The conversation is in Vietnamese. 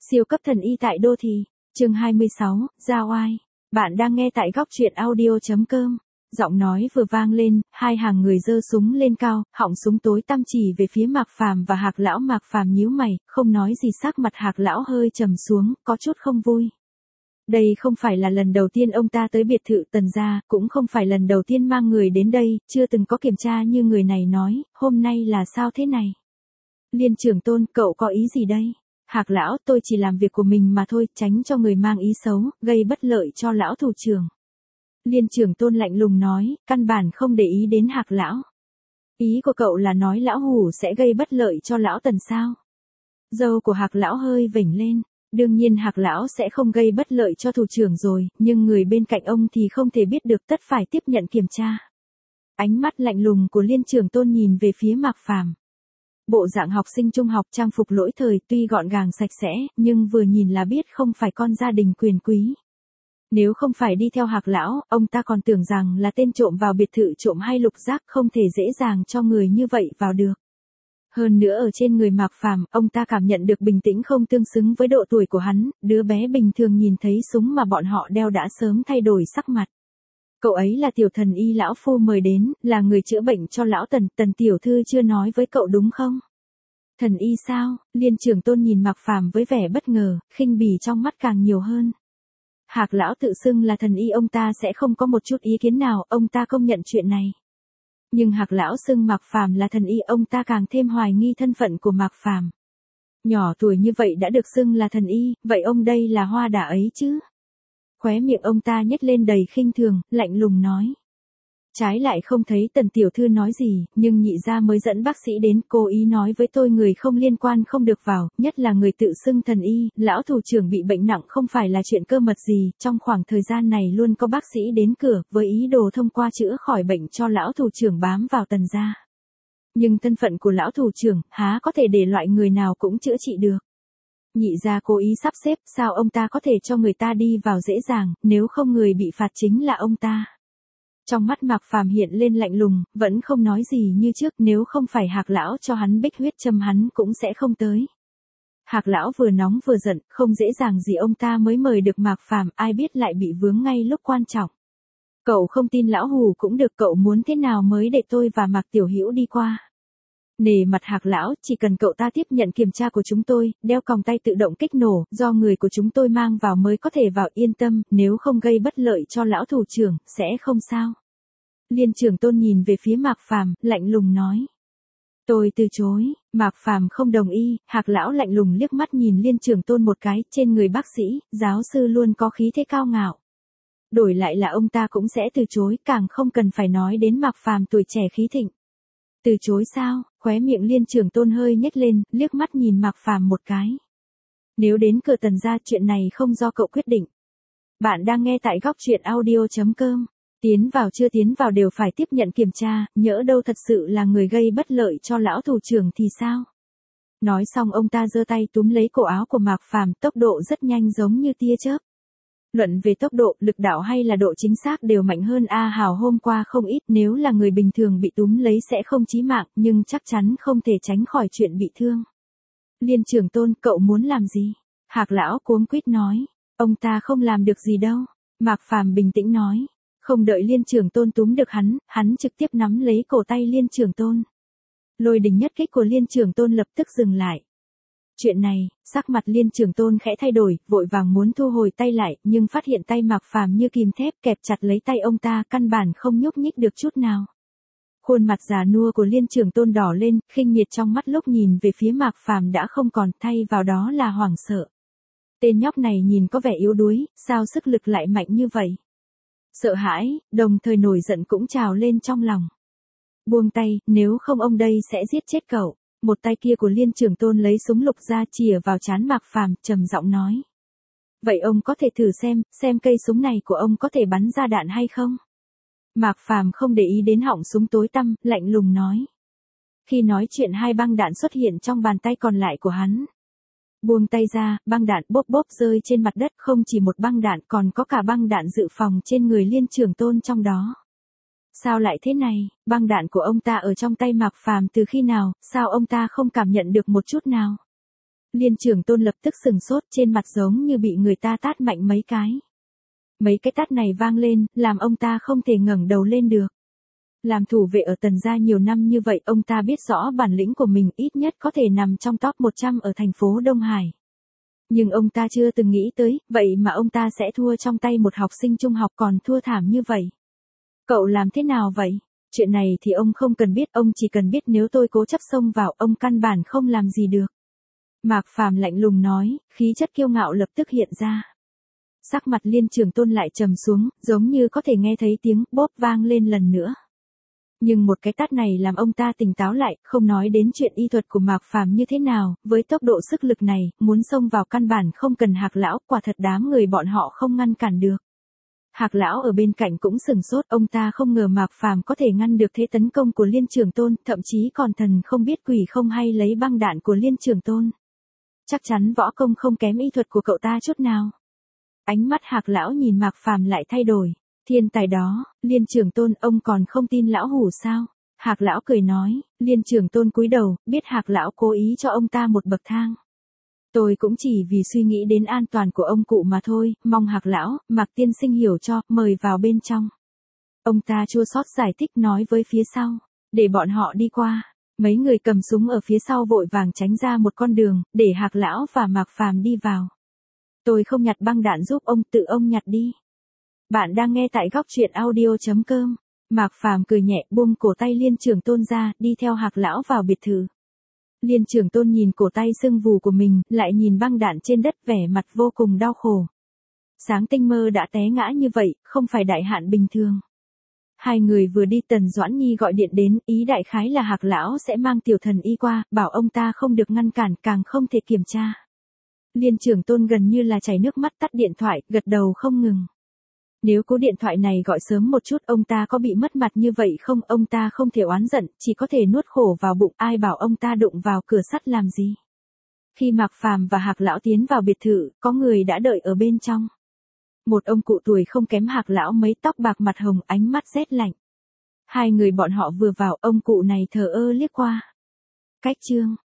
Siêu cấp thần y tại đô thị. Chương 26, Ra oai. Bạn đang nghe tại góc truyện audio.com. Giọng nói vừa vang lên, hai hàng người giơ súng lên cao, họng súng tối tăm chỉ về phía Mạc Phàm và Hạc lão. Mạc Phàm nhíu mày, không nói gì. Sắc mặt Hạc lão hơi trầm xuống, có chút không vui. Đây không phải là lần đầu tiên ông ta tới biệt thự Tần gia, cũng không phải lần đầu tiên mang người đến đây, chưa từng có kiểm tra như người này nói. Hôm nay là sao thế này? Liên trưởng Tôn, cậu có ý gì đây? Hạc lão, tôi chỉ làm việc của mình mà thôi, tránh cho người mang ý xấu, gây bất lợi cho lão thủ trưởng. Liên trưởng Tôn lạnh lùng nói, căn bản không để ý đến Hạc lão. Ý của cậu là nói lão hủ sẽ gây bất lợi cho lão Tần sao? Râu của Hạc lão hơi vểnh lên. Đương nhiên Hạc lão sẽ không gây bất lợi cho thủ trưởng rồi, nhưng người bên cạnh ông thì không thể biết được, tất phải tiếp nhận kiểm tra. Ánh mắt lạnh lùng của Liên trưởng Tôn nhìn về phía Mạc Phàm. Bộ dạng học sinh trung học, trang phục lỗi thời, tuy gọn gàng sạch sẽ, nhưng vừa nhìn là biết không phải con gia đình quyền quý. Nếu không phải đi theo Hạc lão, ông ta còn tưởng rằng là tên trộm vào biệt thự trộm hay lục giác, không thể dễ dàng cho người như vậy vào được. Hơn nữa ở trên người Mạc Phàm, ông ta cảm nhận được bình tĩnh không tương xứng với độ tuổi của hắn, đứa bé bình thường nhìn thấy súng mà bọn họ đeo đã sớm thay đổi sắc mặt. Cậu ấy là tiểu thần y lão phu mời đến, là người chữa bệnh cho lão Tần, Tần tiểu thư chưa nói với cậu đúng không? Thần y sao? Liên trưởng Tôn nhìn Mạc Phàm với vẻ bất ngờ, khinh bỉ trong mắt càng nhiều hơn. Hạc lão tự xưng là thần y, ông ta sẽ không có một chút ý kiến nào, ông ta công nhận chuyện này. Nhưng Hạc lão xưng Mạc Phàm là thần y, ông ta càng thêm hoài nghi thân phận của Mạc Phàm. Nhỏ tuổi như vậy đã được xưng là thần y, vậy ông đây là hoa đà ấy chứ? Khóe miệng ông ta nhếch lên đầy khinh thường, lạnh lùng nói. Trái lại không thấy Tần tiểu thư nói gì, nhưng nhị gia mới dẫn bác sĩ đến, cố ý nói với tôi người không liên quan không được vào, nhất là người tự xưng thần y, lão thủ trưởng bị bệnh nặng không phải là chuyện cơ mật gì, trong khoảng thời gian này luôn có bác sĩ đến cửa, với ý đồ thông qua chữa khỏi bệnh cho lão thủ trưởng bám vào Tần gia. Nhưng thân phận của lão thủ trưởng, há có thể để loại người nào cũng chữa trị được. Nhị gia cố ý sắp xếp, sao ông ta có thể cho người ta đi vào dễ dàng, nếu không người bị phạt chính là ông ta. Trong mắt Mạc Phàm hiện lên lạnh lùng, vẫn không nói gì như trước, nếu không phải Hạc lão cho hắn bích huyết châm hắn cũng sẽ không tới. Hạc lão vừa nóng vừa giận, không dễ dàng gì ông ta mới mời được Mạc Phàm, ai biết lại bị vướng ngay lúc quan trọng. Cậu không tin lão hù cũng được, cậu muốn thế nào mới để tôi và Mạc tiểu hữu đi qua? Nể mặt Hạc lão, chỉ cần cậu ta tiếp nhận kiểm tra của chúng tôi, đeo còng tay tự động kích nổ, do người của chúng tôi mang vào mới có thể vào, yên tâm, nếu không gây bất lợi cho lão thủ trưởng, sẽ không sao. Liên trưởng Tôn nhìn về phía Mạc Phàm, lạnh lùng nói. Tôi từ chối. Mạc Phàm không đồng ý. Hạc lão lạnh lùng liếc mắt nhìn Liên trưởng Tôn một cái, trên người bác sĩ, giáo sư luôn có khí thế cao ngạo. Đổi lại là ông ta cũng sẽ từ chối, càng không cần phải nói đến Mạc Phàm tuổi trẻ khí thịnh. Từ chối sao? Khóe miệng Liên trưởng Tôn hơi nhếch lên, liếc mắt nhìn Mạc Phàm một cái. Nếu đến cửa Tần gia, chuyện này không do cậu quyết định. Bạn đang nghe tại góc truyện audio.com. Tiến vào chưa tiến vào đều phải tiếp nhận kiểm tra, nhỡ đâu thật sự là người gây bất lợi cho lão thủ trưởng thì sao? Nói xong ông ta giơ tay túm lấy cổ áo của Mạc Phàm, tốc độ rất nhanh giống như tia chớp. Luận về tốc độ, lực đạo hay là độ chính xác đều mạnh hơn A Hào hôm qua không ít, nếu là người bình thường bị túm lấy sẽ không chí mạng, nhưng chắc chắn không thể tránh khỏi chuyện bị thương. Liên trưởng Tôn, cậu muốn làm gì? Hạc lão cuống quýt nói, ông ta không làm được gì đâu. Mạc Phàm bình tĩnh nói. Không đợi Liên trưởng Tôn túm được hắn trực tiếp nắm lấy cổ tay Liên trưởng Tôn. Lôi đình nhất kích của Liên trưởng Tôn lập tức dừng lại. Chuyện này, sắc mặt Liên trưởng Tôn khẽ thay đổi, vội vàng muốn thu hồi tay lại, nhưng phát hiện tay Mạc Phàm như kìm thép kẹp chặt lấy tay ông ta, căn bản không nhúc nhích được chút nào. Khuôn mặt già nua của Liên trưởng Tôn đỏ lên, khinh miệt trong mắt lúc nhìn về phía Mạc Phàm đã không còn, thay vào đó là hoảng sợ. Tên nhóc này nhìn có vẻ yếu đuối, sao sức lực lại mạnh như vậy? Sợ hãi, đồng thời nổi giận cũng trào lên trong lòng. Buông tay, nếu không ông đây sẽ giết chết cậu. Một tay kia của Liên trưởng Tôn lấy súng lục ra chìa vào trán Mạc Phàm, trầm giọng nói. Vậy ông có thể thử xem cây súng này của ông có thể bắn ra đạn hay không? Mạc Phàm không để ý đến họng súng tối tăm, lạnh lùng nói. Khi nói chuyện hai băng đạn xuất hiện trong bàn tay còn lại của hắn. Buông tay ra, băng đạn bốp bốp rơi trên mặt đất, không chỉ một băng đạn còn có cả băng đạn dự phòng trên người Liên trưởng Tôn trong đó. Sao lại thế này, băng đạn của ông ta ở trong tay Mạc Phàm từ khi nào, sao ông ta không cảm nhận được một chút nào? Liên Trường Tôn lập tức sừng sốt, trên mặt giống như bị người ta tát mạnh mấy cái. Mấy cái tát này vang lên, làm ông ta không thể ngẩng đầu lên được. Làm thủ vệ ở Tần gia nhiều năm như vậy, ông ta biết rõ bản lĩnh của mình ít nhất có thể nằm trong top 100 ở thành phố Đông Hải. Nhưng ông ta chưa từng nghĩ tới, vậy mà ông ta sẽ thua trong tay một học sinh trung học, còn thua thảm như vậy. Cậu làm thế nào vậy? Chuyện này thì ông không cần biết, ông chỉ cần biết nếu tôi cố chấp xông vào, ông căn bản không làm gì được. Mạc Phàm lạnh lùng nói, khí chất kiêu ngạo lập tức hiện ra. Sắc mặt Liên Trường Tôn lại trầm xuống, giống như có thể nghe thấy tiếng bốp vang lên lần nữa. Nhưng một cái tát này làm ông ta tỉnh táo lại, không nói đến chuyện y thuật của Mạc Phàm như thế nào, với tốc độ sức lực này, muốn xông vào căn bản không cần Hạc lão, quả thật đám người bọn họ không ngăn cản được. Hạc lão ở bên cạnh cũng sừng sốt, ông ta không ngờ Mạc Phàm có thể ngăn được thế tấn công của Liên Trường Tôn, thậm chí còn thần không biết quỷ không hay lấy băng đạn của Liên Trường Tôn. Chắc chắn võ công không kém y thuật của cậu ta chút nào. Ánh mắt Hạc lão nhìn Mạc Phàm lại thay đổi. Thiên tài đó, Liên Trường Tôn, ông còn không tin lão hủ sao? Hạc lão cười nói. Liên Trường Tôn cúi đầu, biết Hạc lão cố ý cho ông ta một bậc thang. Tôi cũng chỉ vì suy nghĩ đến an toàn của ông cụ mà thôi, mong Hạc lão, Mạc tiên sinh hiểu cho, mời vào bên trong. Ông ta chua xót giải thích nói với phía sau, để bọn họ đi qua. Mấy người cầm súng ở phía sau vội vàng tránh ra một con đường, để Hạc lão và Mạc Phàm đi vào. Tôi không nhặt băng đạn giúp ông, tự ông nhặt đi. Bạn đang nghe tại góc truyện audio.com. Mạc Phàm cười nhẹ, buông cổ tay Liên Trường Tôn ra, đi theo Hạc lão vào biệt thự. Liên Trường Tôn nhìn cổ tay sưng vù của mình, lại nhìn băng đạn trên đất, vẻ mặt vô cùng đau khổ. Sáng tinh mơ đã té ngã như vậy, không phải đại hạn bình thường. Hai người vừa đi, Tần Doãn Nhi gọi điện đến, ý đại khái là Hạc lão sẽ mang tiểu thần y qua, bảo ông ta không được ngăn cản, càng không thể kiểm tra. Liên Trường Tôn gần như là chảy nước mắt, tắt điện thoại, gật đầu không ngừng. Nếu cú điện thoại này gọi sớm một chút, ông ta có bị mất mặt như vậy không? Ông ta không thể oán giận, chỉ có thể nuốt khổ vào bụng, ai bảo ông ta đụng vào cửa sắt làm gì. Khi Mạc Phàm và Hạc lão tiến vào biệt thự, có người đã đợi ở bên trong. Một ông cụ tuổi không kém Hạc lão mấy, tóc bạc mặt hồng, ánh mắt rét lạnh. Hai người bọn họ vừa vào, ông cụ này thờ ơ liếc qua. Cách chương